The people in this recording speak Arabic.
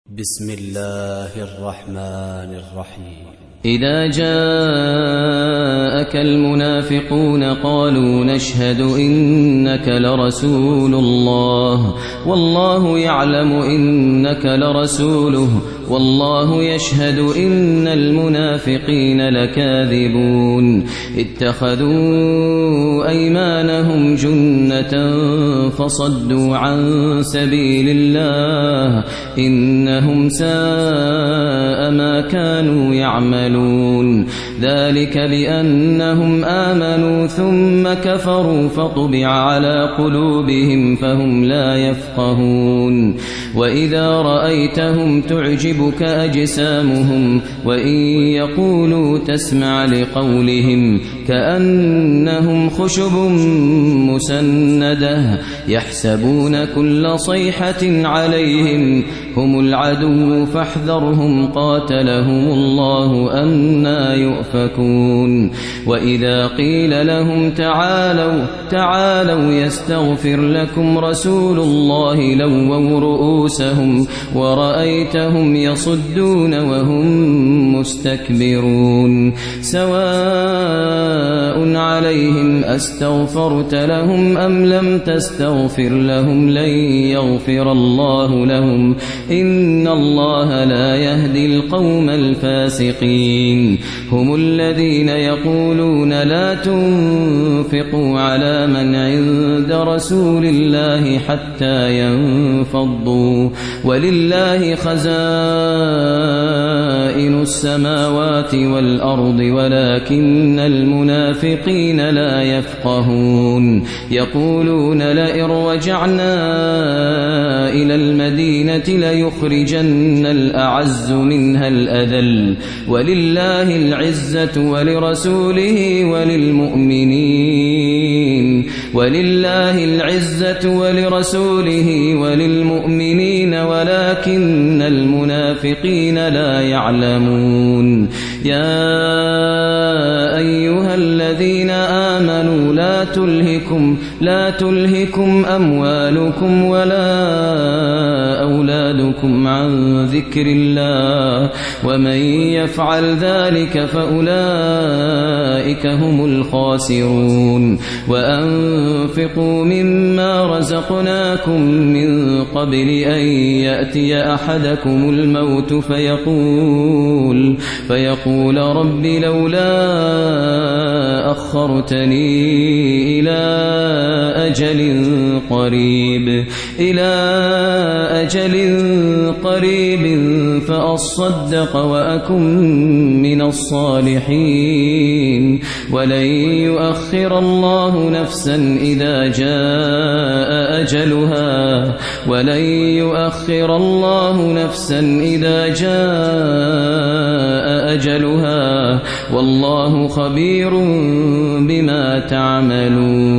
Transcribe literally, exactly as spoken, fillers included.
بسم الله الرحمن الرحيم. إذا جاءك المنافقون قالوا نشهد إنك لرسول الله والله يعلم إنك لرسوله والله يشهد إن المنافقين لكاذبون اتخذوا أيمانهم جنة فصدوا عن سبيل الله إنهم ساء ما كانوا يعملون ذلك بأنهم آمنوا ثم كفروا فطبع على قلوبهم فهم لا يفقهون وإذا رأيتهم تعجبك أجسامهم وإن يقولوا تسمع لقولهم كأنهم خشب مسندة يحسبون كل صيحة عليهم هم العدو فاحذرهم قاتلهم الله أنى يؤفكون وإذا قيل لهم تعالوا تعالوا يستغفر لكم رسول الله لووا رؤوسهم ورأيتهم يصدون وهم مستكبرون سواء عليهم أستغفرت لهم أم لم تستغفر لهم لن يغفر الله لهم إن الله لا يهدي القوم الفاسقين هم الذين يقولون لا تنفقوا على من عند رسول الله حتى ينفضوا ولله خزائن السماوات والأرض ولكن المنافقين لا يفقهون يقولون لئن رجعنا إلى المدينة ليخرجن الأعز منها الأذل ولله العزة ولرسوله وللمؤمنين ولله العزة ولرسوله وللمؤمنين ولكن المنافقين لا يعلمون يا أيها الذين آمنوا لا تلهكم لا تلهكم أموالكم ولا أولادكم عن ذكر الله ومن يفعل ذلك فأولئك هم الخاسرون وأنفقوا مما رزقناكم من قبل أن يأتي أحدكم الموت فيقول فيقول رب لولا أخرتني إلى أجل قريب إلى أجل قريب فأصدق وأكن من الصالحين ولن يؤخر الله نفسا إذا جاء أجلها ولن يؤخر الله نفسا إذا جاء أجلها والله خبير بما تعملون.